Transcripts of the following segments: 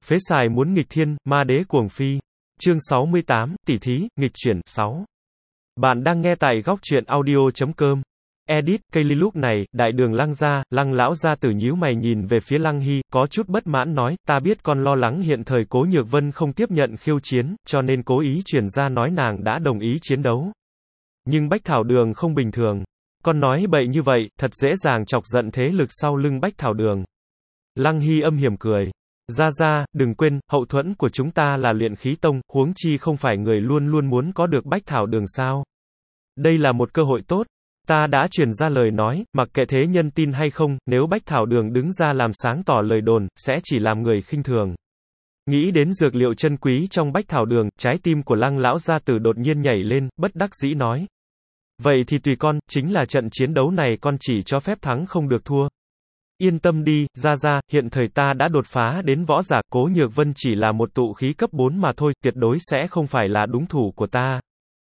Phế xài muốn nghịch thiên, ma đế cuồng phi. Chương 68, tỷ thí, nghịch chuyển, 6. Bạn đang nghe tại góc truyện audio.com. Edit, Kaylee lúc này, đại đường Lăng gia, Lăng lão gia tử nhíu mày nhìn về phía Lăng Hy, có chút bất mãn nói, ta biết con lo lắng hiện thời Cố Nhược Vân không tiếp nhận khiêu chiến, cho nên cố ý truyền ra nói nàng đã đồng ý chiến đấu. Nhưng Bách Thảo Đường không bình thường. Con nói bậy như vậy, thật dễ dàng chọc giận thế lực sau lưng Bách Thảo Đường. Lăng Hy âm hiểm cười. Ra, đừng quên, hậu thuẫn của chúng ta là Luyện Khí Tông, huống chi không phải người luôn luôn muốn có được Bách Thảo Đường sao. Đây là một cơ hội tốt. Ta đã truyền ra lời nói, mặc kệ thế nhân tin hay không, nếu Bách Thảo Đường đứng ra làm sáng tỏ lời đồn, sẽ chỉ làm người khinh thường. Nghĩ đến dược liệu chân quý trong Bách Thảo Đường, trái tim của Lăng lão gia tử đột nhiên nhảy lên, bất đắc dĩ nói. Vậy thì tùy con, chính là trận chiến đấu này con chỉ cho phép thắng không được thua. Yên tâm đi, ra, hiện thời ta đã đột phá đến võ giả, Cố Nhược Vân chỉ là một tụ khí cấp 4 mà thôi, tuyệt đối sẽ không phải là đúng thủ của ta.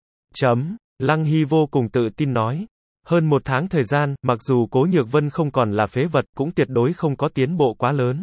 Lăng Hy vô cùng tự tin nói. Hơn một tháng thời gian, mặc dù Cố Nhược Vân không còn là phế vật, cũng tuyệt đối không có tiến bộ quá lớn.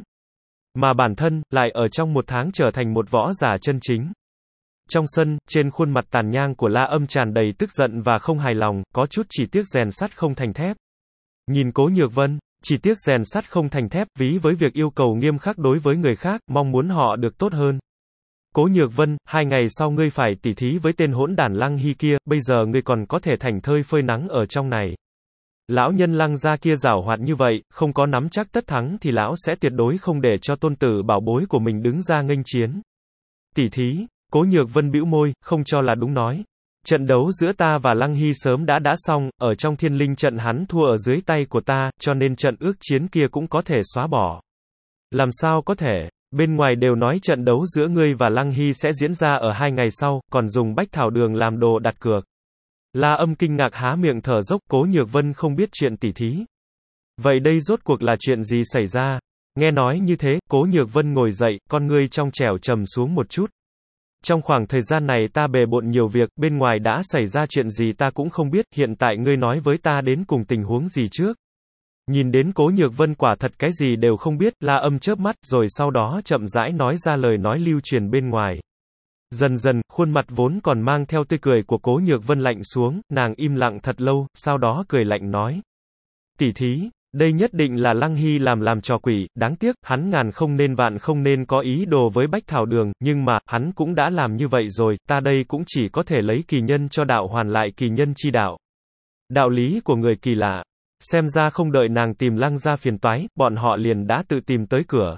Mà bản thân, lại ở trong một tháng trở thành một võ giả chân chính. Trong sân, trên khuôn mặt tàn nhang của La Âm tràn đầy tức giận và không hài lòng, có chút chỉ tiếc rèn sắt không thành thép. Nhìn Cố Nhược Vân, chỉ tiếc rèn sắt không thành thép, ví với việc yêu cầu nghiêm khắc đối với người khác, mong muốn họ được tốt hơn. Cố Nhược Vân, 2 ngày sau ngươi phải tỉ thí với tên hỗn đản Lăng Hy kia, bây giờ ngươi còn có thể thảnh thơi phơi nắng ở trong này. Lão nhân Lăng gia kia giảo hoạt như vậy, không có nắm chắc tất thắng thì lão sẽ tuyệt đối không để cho tôn tử bảo bối của mình đứng ra nghênh chiến. Tỉ thí, Cố Nhược Vân bĩu môi, không cho là đúng nói. Trận đấu giữa ta và Lăng Hy sớm đã xong, ở trong Thiên Linh trận hắn thua ở dưới tay của ta, cho nên trận ước chiến kia cũng có thể xóa bỏ. Làm sao có thể? Bên ngoài đều nói trận đấu giữa ngươi và Lăng Hy sẽ diễn ra ở 2 ngày sau, còn dùng Bách Thảo Đường làm đồ đặt cược. La Âm kinh ngạc há miệng thở dốc, Cố Nhược Vân không biết chuyện tỉ thí. Vậy đây rốt cuộc là chuyện gì xảy ra? Nghe nói như thế, Cố Nhược Vân ngồi dậy, con ngươi trong trẻo trầm xuống một chút. Trong khoảng thời gian này ta bề bộn nhiều việc, bên ngoài đã xảy ra chuyện gì ta cũng không biết, hiện tại ngươi nói với ta đến cùng tình huống gì trước. Nhìn đến Cố Nhược Vân quả thật cái gì đều không biết, La Âm chớp mắt, rồi sau đó chậm rãi nói ra lời nói lưu truyền bên ngoài. Dần dần, khuôn mặt vốn còn mang theo tươi cười của Cố Nhược Vân lạnh xuống, nàng im lặng thật lâu, sau đó cười lạnh nói. Tỷ thí, đây nhất định là Lăng Hy làm trò quỷ, đáng tiếc, hắn ngàn không nên vạn không nên có ý đồ với Bách Thảo Đường, nhưng mà, hắn cũng đã làm như vậy rồi, ta đây cũng chỉ có thể lấy kỳ nhân cho đạo hoàn lại kỳ nhân chi đạo. Đạo lý của người kỳ lạ. Xem ra không đợi nàng tìm Lăng gia phiền toái, bọn họ liền đã tự tìm tới cửa.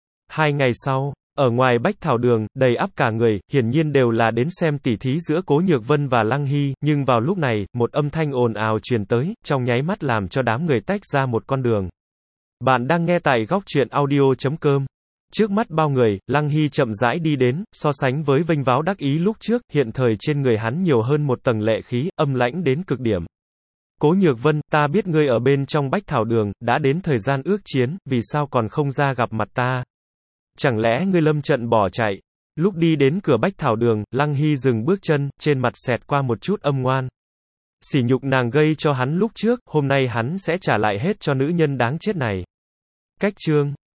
2 ngày sau, ở ngoài Bách Thảo Đường, đầy ắp cả người, hiển nhiên đều là đến xem tỉ thí giữa Cố Nhược Vân và Lăng Hy, nhưng vào lúc này, một âm thanh ồn ào truyền tới, trong nháy mắt làm cho đám người tách ra một con đường. Bạn đang nghe tại góc truyện audio.com. Trước mắt bao người, Lăng Hy chậm rãi đi đến, so sánh với vênh váo đắc ý lúc trước, hiện thời trên người hắn nhiều hơn một tầng lệ khí, âm lãnh đến cực điểm. Cố Nhược Vân, ta biết ngươi ở bên trong Bách Thảo Đường, đã đến thời gian ước chiến, vì sao còn không ra gặp mặt ta? Chẳng lẽ ngươi lâm trận bỏ chạy? Lúc đi đến cửa Bách Thảo Đường, Lăng Hy dừng bước chân, trên mặt xẹt qua một chút âm ngoan. Sỉ nhục nàng gây cho hắn lúc trước, hôm nay hắn sẽ trả lại hết cho nữ nhân đáng chết này. Cách chương